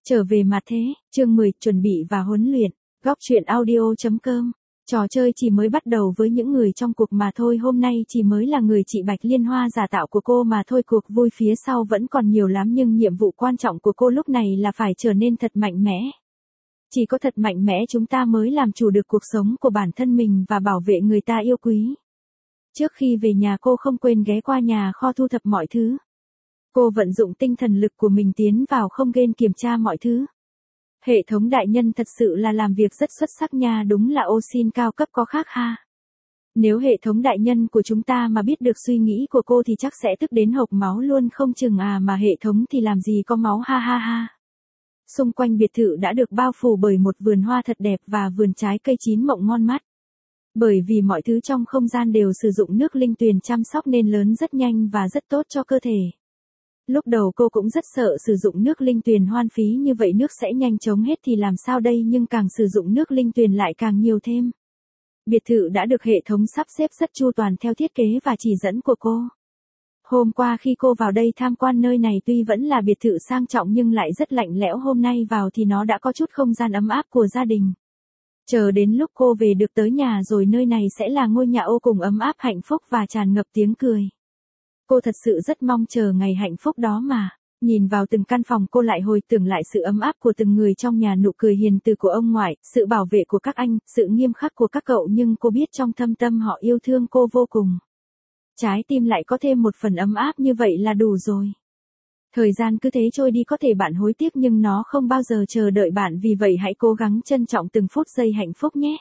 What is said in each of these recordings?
Trở về mặt thế, chương 10, chuẩn bị và huấn luyện, góc truyện audio.com. Trò chơi chỉ mới bắt đầu với những người trong cuộc mà thôi, hôm nay chỉ mới là người chị Bạch Liên Hoa giả tạo của cô mà thôi, cuộc vui phía sau vẫn còn nhiều lắm nhưng nhiệm vụ quan trọng của cô lúc này là phải trở nên thật mạnh mẽ. Chỉ có thật mạnh mẽ chúng ta mới làm chủ được cuộc sống của bản thân mình và bảo vệ người ta yêu quý. Trước khi về nhà cô không quên ghé qua nhà kho thu thập mọi thứ. Cô vận dụng tinh thần lực của mình tiến vào không gian kiểm tra mọi thứ. Hệ thống đại nhân thật sự là làm việc rất xuất sắc nha, đúng là ô xin cao cấp có khác ha. Nếu hệ thống đại nhân của chúng ta mà biết được suy nghĩ của cô thì chắc sẽ tức đến hộc máu luôn không chừng à, mà hệ thống thì làm gì có máu ha ha ha. Xung quanh biệt thự đã được bao phủ bởi một vườn hoa thật đẹp và vườn trái cây chín mọng ngon mắt. Bởi vì mọi thứ trong không gian đều sử dụng nước linh tuyền chăm sóc nên lớn rất nhanh và rất tốt cho cơ thể. Lúc đầu cô cũng rất sợ sử dụng nước linh tuyền hoang phí như vậy, nước sẽ nhanh chóng hết thì làm sao đây, nhưng càng sử dụng nước linh tuyền lại càng nhiều thêm. Biệt thự đã được hệ thống sắp xếp rất chu toàn theo thiết kế và chỉ dẫn của cô. Hôm qua khi cô vào đây tham quan nơi này tuy vẫn là biệt thự sang trọng nhưng lại rất lạnh lẽo, hôm nay vào thì nó đã có chút không gian ấm áp của gia đình. Chờ đến lúc cô về được tới nhà rồi, nơi này sẽ là ngôi nhà vô cùng ấm áp, hạnh phúc và tràn ngập tiếng cười. Cô thật sự rất mong chờ ngày hạnh phúc đó mà. Nhìn vào từng căn phòng cô lại hồi tưởng lại sự ấm áp của từng người trong nhà, nụ cười hiền từ của ông ngoại, sự bảo vệ của các anh, sự nghiêm khắc của các cậu, nhưng cô biết trong thâm tâm họ yêu thương cô vô cùng. Trái tim lại có thêm một phần ấm áp như vậy là đủ rồi. Thời gian cứ thế trôi đi, có thể bạn hối tiếc nhưng nó không bao giờ chờ đợi bạn, vì vậy hãy cố gắng trân trọng từng phút giây hạnh phúc nhé.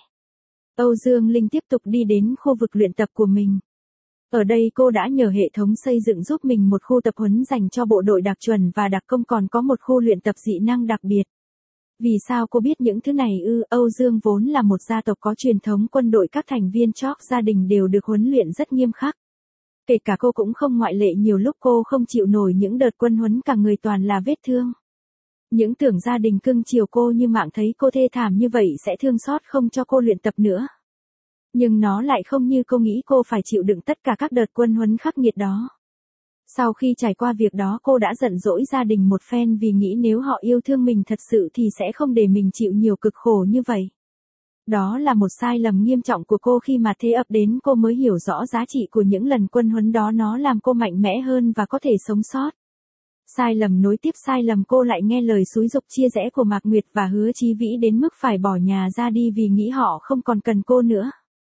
Âu Dương Linh tiếp tục đi đến khu vực luyện tập của mình. Ở đây cô đã nhờ hệ thống xây dựng giúp mình một khu tập huấn dành cho bộ đội đặc chuẩn và đặc công, còn có một khu luyện tập dị năng đặc biệt. Vì sao cô biết những thứ này ư? Âu Dương vốn là một gia tộc có truyền thống quân đội, các thành viên trong gia đình đều được huấn luyện rất nghiêm khắc. Kể cả cô cũng không ngoại lệ, nhiều lúc cô không chịu nổi những đợt quân huấn cả người toàn là vết thương. Những tưởng gia đình cưng chiều cô như mạng thấy cô thê thảm như vậy sẽ thương xót không cho cô luyện tập nữa. Nhưng nó lại không như cô nghĩ, cô phải chịu đựng tất cả các đợt quân huấn khắc nghiệt đó. Sau khi trải qua việc đó cô đã giận dỗi gia đình một phen, vì nghĩ nếu họ yêu thương mình thật sự thì sẽ không để mình chịu nhiều cực khổ như vậy. Đó là một sai lầm nghiêm trọng của cô, khi mà thế ập đến cô mới hiểu rõ giá trị của những lần quân huấn đó, nó làm cô mạnh mẽ hơn và có thể sống sót. Sai lầm nối tiếp sai lầm, cô lại nghe lời xúi giục chia rẽ của Mạc Nguyệt và Hứa Chí Vĩ đến mức phải bỏ nhà ra đi vì nghĩ họ không còn cần cô nữa.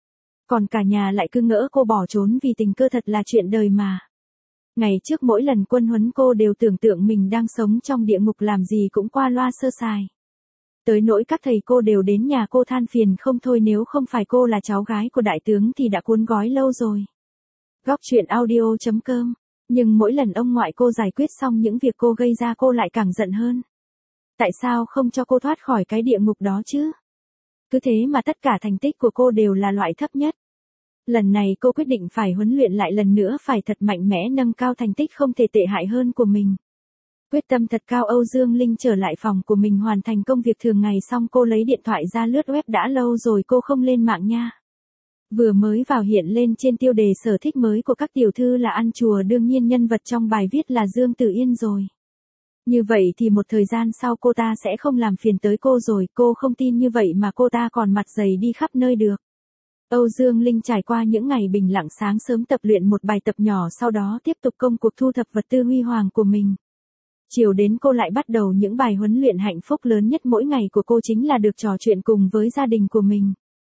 Còn cả nhà lại cứ ngỡ cô bỏ trốn vì tình cơ, thật là chuyện đời mà. Ngày trước mỗi lần quân huấn cô đều tưởng tượng mình đang sống trong địa ngục, làm gì cũng qua loa sơ sài. Tới nỗi các thầy cô đều đến nhà cô than phiền không thôi, nếu không phải cô là cháu gái của đại tướng thì đã cuốn gói lâu rồi. Góc truyện audio.com. Nhưng mỗi lần ông ngoại cô giải quyết xong những việc cô gây ra, cô lại càng giận hơn. Tại sao không cho cô thoát khỏi cái địa ngục đó chứ? Cứ thế mà tất cả thành tích của cô đều là loại thấp nhất. Lần này cô quyết định phải huấn luyện lại lần nữa, phải thật mạnh mẽ nâng cao thành tích không thể tệ hại hơn của mình. Quyết tâm thật cao, Âu Dương Linh trở lại phòng của mình hoàn thành công việc thường ngày xong, cô lấy điện thoại ra lướt web, đã lâu rồi cô không lên mạng nha. Vừa mới vào hiện lên trên tiêu đề sở thích mới của các tiểu thư là ăn chùa, đương nhiên nhân vật trong bài viết là Dương Tử Yên rồi. Như vậy thì một thời gian sau cô ta sẽ không làm phiền tới cô rồi, cô không tin như vậy mà cô ta còn mặt dày đi khắp nơi được. Âu Dương Linh trải qua những ngày bình lặng, sáng sớm tập luyện một bài tập nhỏ, sau đó tiếp tục công cuộc thu thập vật tư huy hoàng của mình. Chiều đến cô lại bắt đầu những bài huấn luyện, hạnh phúc lớn nhất mỗi ngày của cô chính là được trò chuyện cùng với gia đình của mình.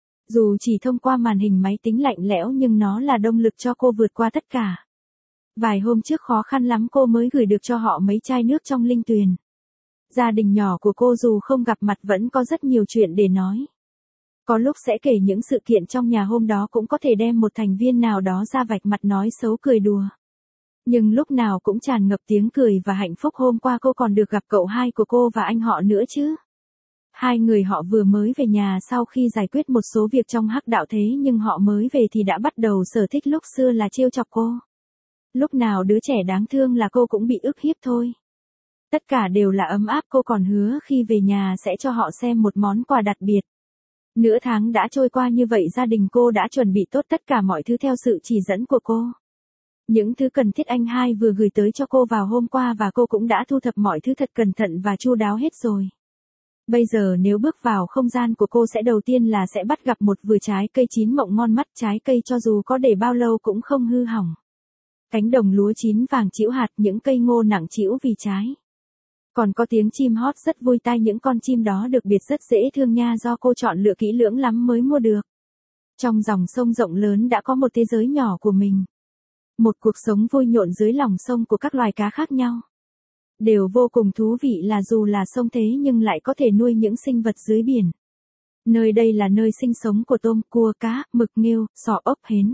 Dù chỉ thông qua màn hình máy tính lạnh lẽo nhưng nó là động lực cho cô vượt qua tất cả. Vài hôm trước khó khăn lắm cô mới gửi được cho họ mấy chai nước trong linh tuyền. Gia đình nhỏ của cô dù không gặp mặt vẫn có rất nhiều chuyện để nói. Có lúc sẽ kể những sự kiện trong nhà hôm đó, cũng có thể đem một thành viên nào đó ra vạch mặt nói xấu cười đùa. Nhưng lúc nào cũng tràn ngập tiếng cười và hạnh phúc. Hôm qua cô còn được gặp cậu hai của cô và anh họ nữa chứ. Hai người họ vừa mới về nhà sau khi giải quyết một số việc trong hắc đạo, thế nhưng họ mới về thì đã bắt đầu sở thích lúc xưa là trêu chọc cô. Lúc nào đứa trẻ đáng thương là cô cũng bị ức hiếp thôi. Tất cả đều là ấm áp, cô còn hứa khi về nhà sẽ cho họ xem một món quà đặc biệt. Nửa tháng đã trôi qua như vậy, gia đình cô đã chuẩn bị tốt tất cả mọi thứ theo sự chỉ dẫn của cô. Những thứ cần thiết anh hai vừa gửi tới cho cô vào hôm qua và cô cũng đã thu thập mọi thứ thật cẩn thận và chu đáo hết rồi. Bây giờ nếu bước vào không gian của cô sẽ đầu tiên là sẽ bắt gặp một vườn trái cây chín mọng ngon mắt, trái cây cho dù có để bao lâu cũng không hư hỏng. Cánh đồng lúa chín vàng trĩu hạt, những cây ngô nặng trĩu vì trái. Còn có tiếng chim hót rất vui tai, những con chim đó được biệt rất dễ thương nha, do cô chọn lựa kỹ lưỡng lắm mới mua được. Trong dòng sông rộng lớn đã có một thế giới nhỏ của mình. Một cuộc sống vui nhộn dưới lòng sông của các loài cá khác nhau. Đều vô cùng thú vị là dù là sông thế nhưng lại có thể nuôi những sinh vật dưới biển. Nơi đây là nơi sinh sống của tôm, cua, cá, mực, nghêu, sò, ốc, hến.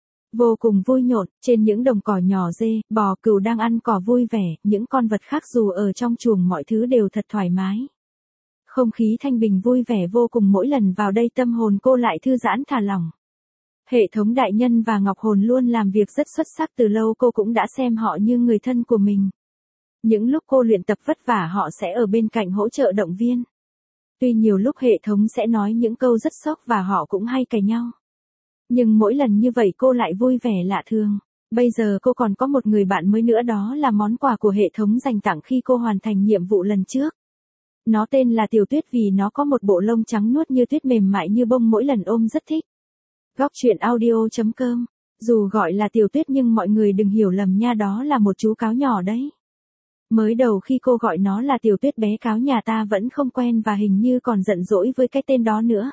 Vô cùng vui nhộn, trên những đồng cỏ nhỏ dê, bò, cừu đang ăn cỏ vui vẻ, những con vật khác dù ở trong chuồng mọi thứ đều thật thoải mái. Không khí thanh bình vui vẻ vô cùng, mỗi lần vào đây tâm hồn cô lại thư giãn thả lỏng. Hệ thống đại nhân và Ngọc Hồn luôn làm việc rất xuất sắc, từ lâu cô cũng đã xem họ như người thân của mình. Những lúc cô luyện tập vất vả họ sẽ ở bên cạnh hỗ trợ động viên. Tuy nhiều lúc hệ thống sẽ nói những câu rất sốc và họ cũng hay cãi nhau. Nhưng mỗi lần như vậy cô lại vui vẻ lạ thường. Bây giờ cô còn có một người bạn mới nữa, đó là món quà của hệ thống dành tặng khi cô hoàn thành nhiệm vụ lần trước. Nó tên là Tiểu Tuyết vì nó có một bộ lông trắng nuốt như tuyết, mềm mại như bông, mỗi lần ôm rất thích. Góc truyện audio.com. Dù gọi là Tiểu Tuyết nhưng mọi người đừng hiểu lầm nha, đó là một chú cáo nhỏ đấy. Mới đầu khi cô gọi nó là Tiểu Tuyết, bé cáo nhà ta vẫn không quen và hình như còn giận dỗi với cái tên đó nữa.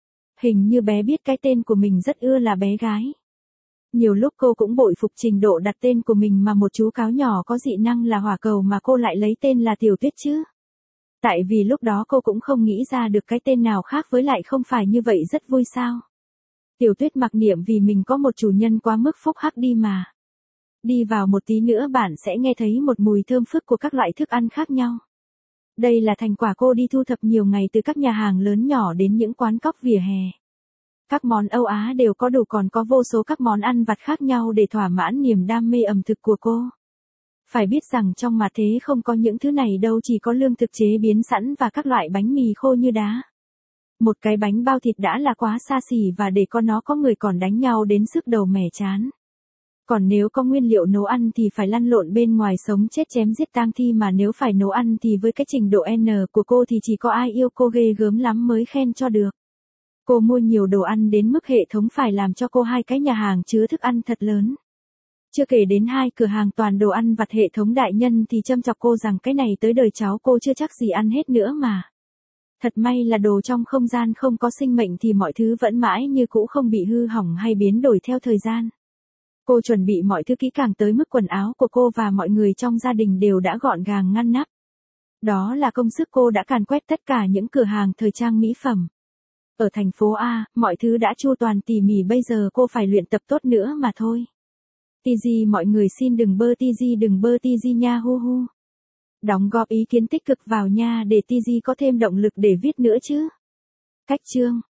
Hình như bé biết cái tên của mình rất ưa là bé gái. Nhiều lúc cô cũng bội phục trình độ đặt tên của mình mà một chú cáo nhỏ có dị năng là hỏa cầu mà cô lại lấy tên là Tiểu Tuyết chứ. Tại vì lúc đó cô cũng không nghĩ ra được cái tên nào khác, với lại không phải như vậy rất vui sao. Tiểu Tuyết mặc niệm vì mình có một chủ nhân quá mức phúc hắc đi mà. Đi vào một tí nữa bạn sẽ nghe thấy một mùi thơm phức của các loại thức ăn khác nhau. Đây là thành quả cô đi thu thập nhiều ngày từ các nhà hàng lớn nhỏ đến những quán cóc vỉa hè. Các món Âu Á đều có đủ, còn có vô số các món ăn vặt khác nhau để thỏa mãn niềm đam mê ẩm thực của cô. Phải biết rằng trong mặt thế không có những thứ này đâu, chỉ có lương thực chế biến sẵn và các loại bánh mì khô như đá. Một cái bánh bao thịt đã là quá xa xỉ và để có nó có người còn đánh nhau đến sức đầu mẻ chán. Còn nếu có nguyên liệu nấu ăn thì phải lăn lộn bên ngoài sống chết chém giết tang thi, mà nếu phải nấu ăn thì với cái trình độ N của cô thì chỉ có ai yêu cô ghê gớm lắm mới khen cho được. Cô mua nhiều đồ ăn đến mức hệ thống phải làm cho cô 2 cái nhà hàng chứa thức ăn thật lớn. Chưa kể đến 2 cửa hàng toàn đồ ăn vặt, hệ thống đại nhân thì châm chọc cô rằng cái này tới đời cháu cô chưa chắc gì ăn hết nữa mà. Thật may là đồ trong không gian không có sinh mệnh thì mọi thứ vẫn mãi như cũ, không bị hư hỏng hay biến đổi theo thời gian. Cô chuẩn bị mọi thứ kỹ càng tới mức quần áo của cô và mọi người trong gia đình đều đã gọn gàng ngăn nắp. Đó là công sức cô đã càn quét tất cả những cửa hàng thời trang mỹ phẩm. Ở thành phố A, mọi thứ đã chu toàn tỉ mỉ, bây giờ cô phải luyện tập tốt nữa mà thôi. TG mọi người xin đừng bơ TG nha, hu hu. Đóng góp ý kiến tích cực vào nha để TG có thêm động lực để viết nữa chứ. Cách chương